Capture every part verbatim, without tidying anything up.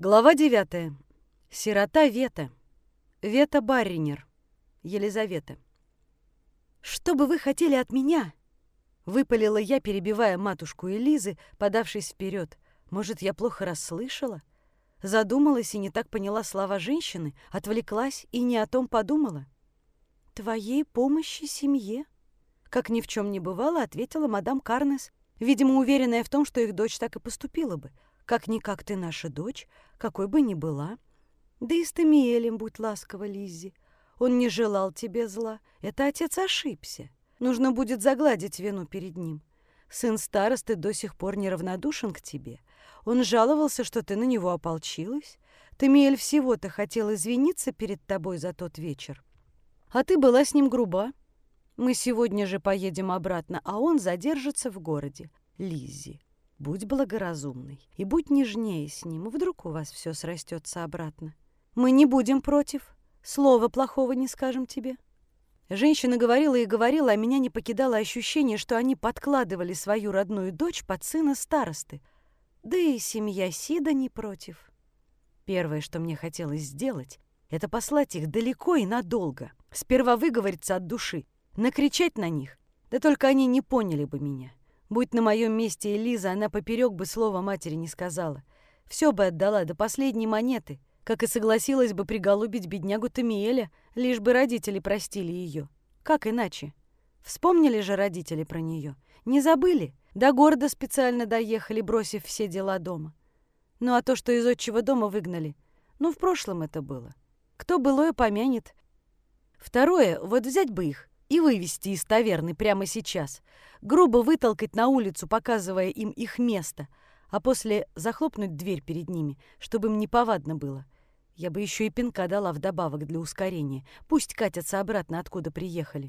Глава девятая. Сирота Вета. Вета Барринер. Елизавета. «Что бы вы хотели от меня?» — выпалила я, перебивая матушку Элизы, подавшись вперед. Может, я плохо расслышала? Задумалась и не так поняла слова женщины, отвлеклась и не о том подумала. «Твоей помощи семье?» Как ни в чем не бывало, ответила мадам Карнес, видимо, уверенная в том, что их дочь так и поступила бы. «Как-никак ты наша дочь, какой бы ни была. Да и с Тамиэлем будь ласкова, Лиззи. Он не желал тебе зла. Это отец ошибся. Нужно будет загладить вину перед ним. Сын старосты до сих пор неравнодушен к тебе. Он жаловался, что ты на него ополчилась. Тамиэль всего-то хотел извиниться перед тобой за тот вечер. А ты была с ним груба. Мы сегодня же поедем обратно, а он задержится в городе. Лиззи, будь благоразумной и будь нежнее с ним. Вдруг у вас все срастется обратно. Мы не будем против. Слова плохого не скажем тебе». Женщина говорила и говорила, а меня не покидало ощущение, что они подкладывали свою родную дочь под сына старосты. Да и семья Сида не против. Первое, что мне хотелось сделать, это послать их далеко и надолго. Сперва выговориться от души, накричать на них. Да только они не поняли бы меня. Будь на моем месте Элиза, она поперек бы слова матери не сказала. Все бы отдала до последней монеты, как и согласилась бы приголубить беднягу Тамиэля, лишь бы родители простили ее. Как иначе? Вспомнили же родители про нее. Не забыли? До города специально доехали, бросив все дела дома. Ну а то, что из отчего дома выгнали, ну в прошлом это было. Кто былое помянет. Второе, вот взять бы их и вывести из таверны прямо сейчас, грубо вытолкать на улицу, показывая им их место, а после захлопнуть дверь перед ними, чтобы им неповадно было. Я бы еще и пинка дала вдобавок для ускорения. Пусть катятся обратно, откуда приехали.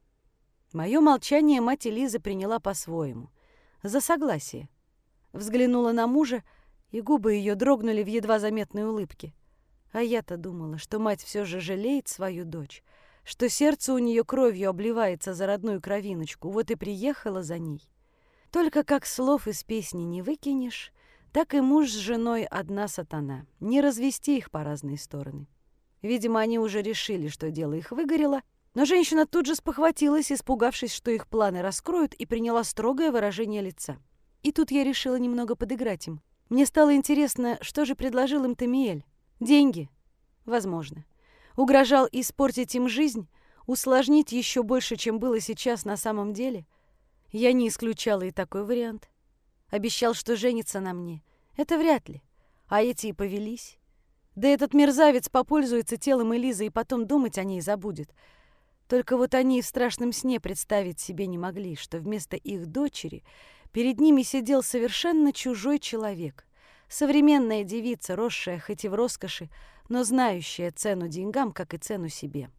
Мое молчание мать Элизы приняла по-своему. За согласие. Взглянула на мужа, и губы ее дрогнули в едва заметной улыбке. А я-то думала, что мать все же жалеет свою дочь, что сердце у нее кровью обливается за родную кровиночку, вот и приехала за ней. Только как слов из песни не выкинешь, так и муж с женой одна сатана. Не развести их по разные стороны. Видимо, они уже решили, что дело их выгорело, но женщина тут же спохватилась, испугавшись, что их планы раскроют, и приняла строгое выражение лица. И тут я решила немного подыграть им. Мне стало интересно, что же предложил им Тамиэль. Деньги? Возможно. Угрожал испортить им жизнь, усложнить еще больше, чем было сейчас на самом деле? Я не исключала и такой вариант. Обещал, что женится на мне. Это вряд ли. А эти и повелись. Да этот мерзавец попользуется телом Элизы и потом думать о ней забудет. Только вот они и в страшном сне представить себе не могли, что вместо их дочери перед ними сидел совершенно чужой человек. Современная девица, росшая хоть и в роскоши, но знающая цену деньгам, как и цену себе.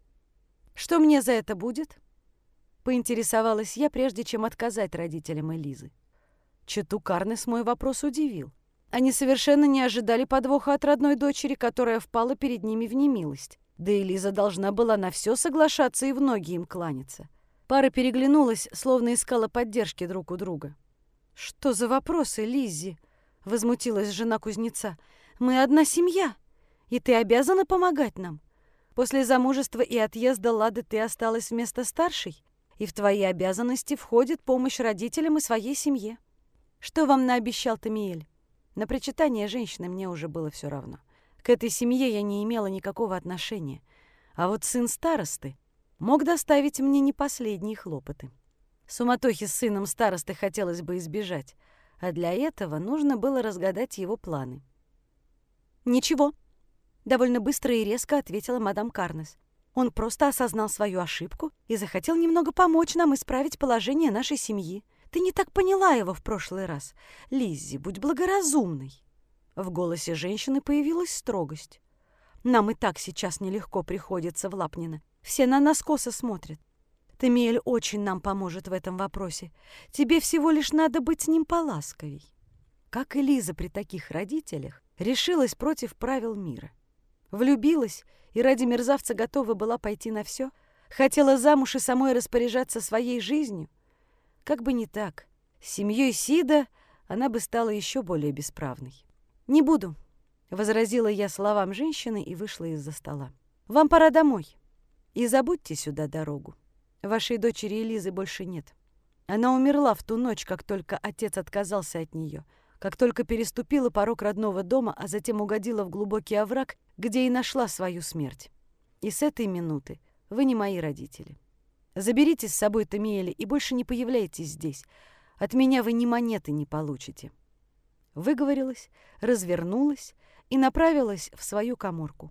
«Что мне за это будет?» — поинтересовалась я, прежде чем отказать родителям Элизы. Чету Карнес мой вопрос удивил. Они совершенно не ожидали подвоха от родной дочери, которая впала перед ними в немилость. Да и Элиза должна была на все соглашаться и в ноги им кланяться. Пара переглянулась, словно искала поддержки друг у друга. «Что за вопросы, Лиззи?» — возмутилась жена кузнеца. «Мы одна семья, и ты обязана помогать нам. После замужества и отъезда Лады ты осталась вместо старшей, и в твои обязанности входит помощь родителям и своей семье. Что вам наобещал Тамиэль?» На причитание женщины мне уже было все равно. К этой семье я не имела никакого отношения. А вот сын старосты мог доставить мне не последние хлопоты. Суматохи с сыном старосты хотелось бы избежать, а для этого нужно было разгадать его планы. «Ничего», — довольно быстро и резко ответила мадам Карнес. «Он просто осознал свою ошибку и захотел немного помочь нам исправить положение нашей семьи. Ты не так поняла его в прошлый раз. Лиззи, будь благоразумной». В голосе женщины появилась строгость. «Нам и так сейчас нелегко приходится в Лапнино. Все на нас косо смотрят. Тамиэль очень нам поможет в этом вопросе. Тебе всего лишь надо быть с ним поласковей». Как и Лиза при таких родителях решилась против правил мира. Влюбилась и ради мерзавца готова была пойти на все. Хотела замуж и самой распоряжаться своей жизнью. Как бы не так. С семьей Сида она бы стала еще более бесправной. «Не буду», — возразила я словам женщины и вышла из-за стола. «Вам пора домой. И забудьте сюда дорогу. Вашей дочери Элизы больше нет. Она умерла в ту ночь, как только отец отказался от нее, как только переступила порог родного дома, а затем угодила в глубокий овраг, где и нашла свою смерть. И с этой минуты вы не мои родители. Заберите с собой Тамиэля и больше не появляйтесь здесь. От меня вы ни монеты не получите». Выговорилась, развернулась и направилась в свою каморку.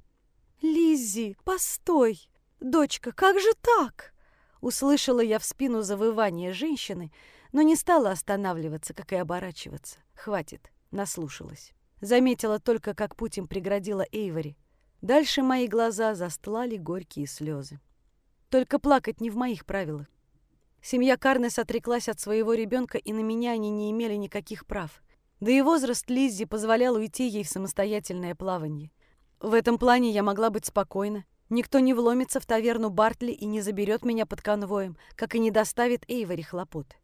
«Лиззи, постой! Дочка, как же так?» Услышала я в спину завывание женщины, но не стала останавливаться, как и оборачиваться. Хватит, наслушалась. Заметила только, как путь им преградила Эйвори. Дальше мои глаза застлали горькие слезы. Только плакать не в моих правилах. Семья Карнес отреклась от своего ребенка, и на меня они не имели никаких прав. Да и возраст Лиззи позволял уйти ей в самостоятельное плавание. В этом плане я могла быть спокойна. Никто не вломится в таверну Бартли и не заберет меня под конвоем, как и не доставит Эйвори хлопот.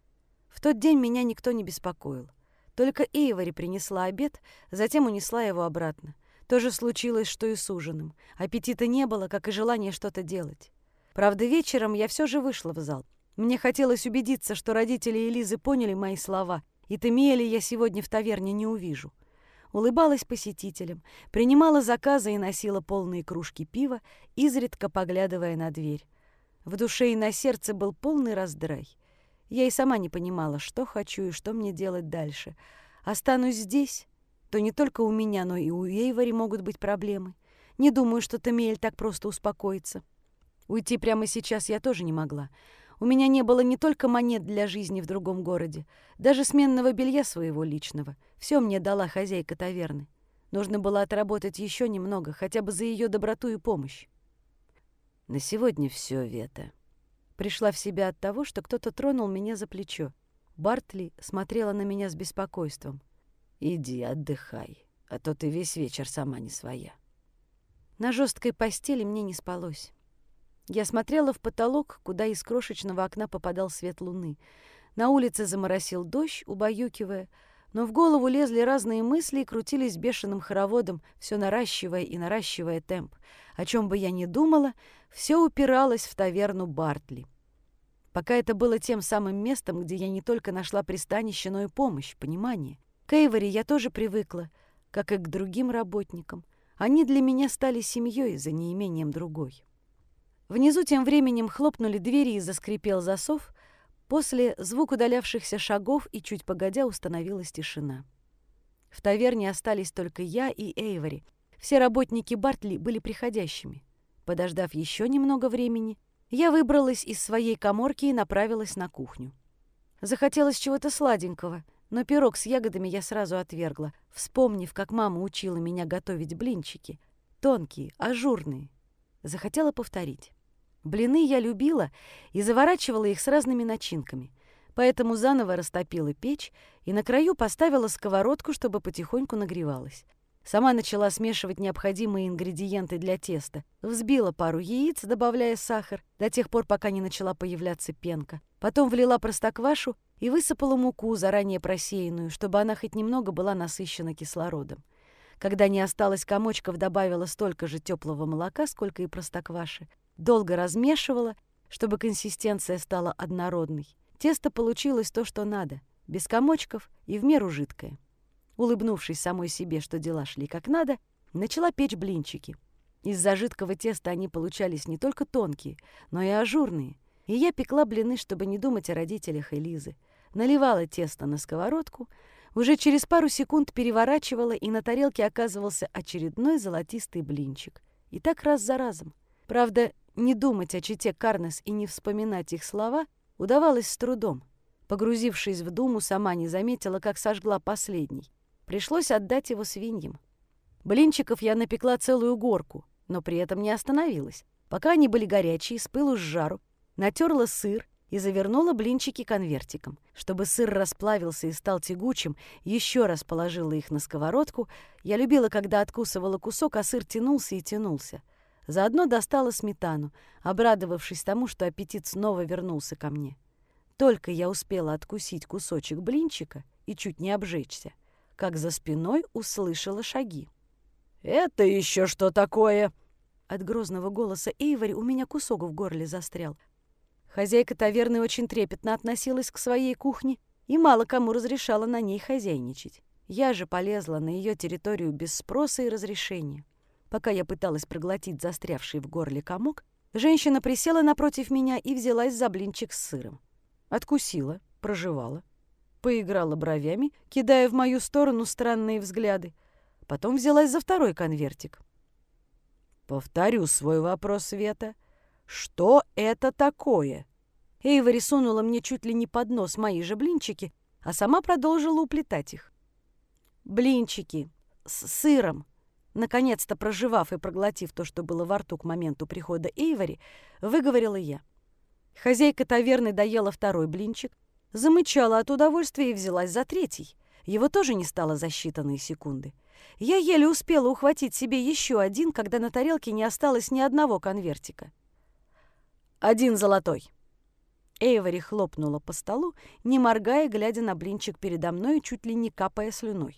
В тот день меня никто не беспокоил. Только Эйвори принесла обед, затем унесла его обратно. То же случилось, что и с ужином. Аппетита не было, как и желания что-то делать. Правда, вечером я все же вышла в зал. Мне хотелось убедиться, что родители Элизы поняли мои слова, и Тамиэля я сегодня в таверне не увижу. Улыбалась посетителям, принимала заказы и носила полные кружки пива, изредка поглядывая на дверь. В душе и на сердце был полный раздрай. Я и сама не понимала, что хочу и что мне делать дальше. Останусь здесь, то не только у меня, но и у Эйвори могут быть проблемы. Не думаю, что Тамиэль так просто успокоится. Уйти прямо сейчас я тоже не могла. У меня не было не только монет для жизни в другом городе, даже сменного белья своего личного. Все мне дала хозяйка таверны. Нужно было отработать еще немного, хотя бы за ее доброту и помощь. На сегодня все, Вета. Пришла в себя от того, что кто-то тронул меня за плечо. Бартли смотрела на меня с беспокойством. Иди, отдыхай, а то ты весь вечер сама не своя. На жесткой постели мне не спалось. Я смотрела в потолок, куда из крошечного окна попадал свет луны. На улице заморосил дождь, убаюкивая, но в голову лезли разные мысли и крутились бешеным хороводом, все наращивая и наращивая темп. О чем бы я ни думала, все упиралось в таверну Бартли. Пока это было тем самым местом, где я не только нашла пристанище, но и помощь, понимание. К Эйвори я тоже привыкла, как и к другим работникам. Они для меня стали семьей за неимением другой. Внизу тем временем хлопнули двери и заскрипел засов. После звук удалявшихся шагов, и чуть погодя установилась тишина. В таверне остались только я и Эйвори. Все работники Бартли были приходящими. Подождав еще немного времени, я выбралась из своей каморки и направилась на кухню. Захотелось чего-то сладенького, но пирог с ягодами я сразу отвергла, вспомнив, как мама учила меня готовить блинчики. Тонкие, ажурные. Захотела повторить. Блины я любила и заворачивала их с разными начинками, поэтому заново растопила печь и на краю поставила сковородку, чтобы потихоньку нагревалась. Сама начала смешивать необходимые ингредиенты для теста. Взбила пару яиц, добавляя сахар, до тех пор, пока не начала появляться пенка. Потом влила простоквашу и высыпала муку, заранее просеянную, чтобы она хоть немного была насыщена кислородом. Когда не осталось комочков, добавила столько же теплого молока, сколько и простокваши. Долго размешивала, чтобы консистенция стала однородной. Тесто получилось то, что надо, без комочков и в меру жидкое. Улыбнувшись самой себе, что дела шли как надо, начала печь блинчики. Из-за жидкого теста они получались не только тонкие, но и ажурные. И я пекла блины, чтобы не думать о родителях Элизы. Наливала тесто на сковородку, уже через пару секунд переворачивала, и на тарелке оказывался очередной золотистый блинчик. И так раз за разом. Правда, не думать о чете Карнес и не вспоминать их слова удавалось с трудом. Погрузившись в думу, сама не заметила, как сожгла последний. Пришлось отдать его свиньям. Блинчиков я напекла целую горку, но при этом не остановилась. Пока они были горячие, с пылу с жару, натерла сыр и завернула блинчики конвертиком. Чтобы сыр расплавился и стал тягучим, еще раз положила их на сковородку. Я любила, когда откусывала кусок, а сыр тянулся и тянулся. Заодно достала сметану, обрадовавшись тому, что аппетит снова вернулся ко мне. Только я успела откусить кусочек блинчика и чуть не обжечься, как за спиной услышала шаги. «Это еще что такое?» От грозного голоса Эйвори у меня кусок в горле застрял. Хозяйка таверны очень трепетно относилась к своей кухне и мало кому разрешала на ней хозяйничать. Я же полезла на ее территорию без спроса и разрешения. Пока я пыталась проглотить застрявший в горле комок, женщина присела напротив меня и взялась за блинчик с сыром. Откусила, прожевала, поиграла бровями, кидая в мою сторону странные взгляды. Потом взялась за второй конвертик. «Повторю свой вопрос, Света. Что это такое?» Эйвори сунула мне чуть ли не под нос мои же блинчики, а сама продолжила уплетать их. «Блинчики с сыром». Наконец-то прожевав и проглотив то, что было во рту к моменту прихода Эйвори, выговорила я. Хозяйка таверны доела второй блинчик, замычала от удовольствия и взялась за третий. Его тоже не стало за считанные секунды. Я еле успела ухватить себе еще один, когда на тарелке не осталось ни одного конвертика. «Один золотой». Эйвори хлопнула по столу, не моргая, глядя на блинчик передо мной, чуть ли не капая слюной.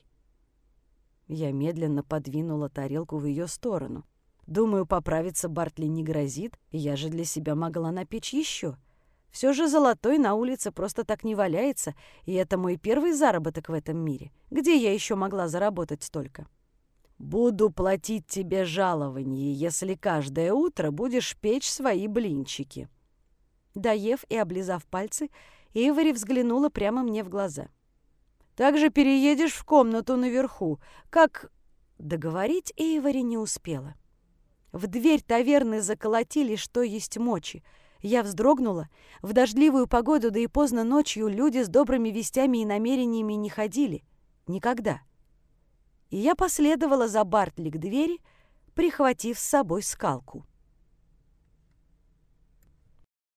Я медленно подвинула тарелку в ее сторону. Думаю, поправиться Бартли не грозит, я же для себя могла напечь еще. Все же золотой на улице просто так не валяется, и это мой первый заработок в этом мире. Где я еще могла заработать столько? «Буду платить тебе жалование, если каждое утро будешь печь свои блинчики». Доев и облизав пальцы, Эйвори взглянула прямо мне в глаза. «Также переедешь в комнату наверху, как...» Договорить Эйвори не успела. В дверь таверны заколотили, что есть мочи. Я вздрогнула. В дождливую погоду, да и поздно ночью, люди с добрыми вестями и намерениями не ходили. Никогда. И я последовала за Бартли к двери, прихватив с собой скалку.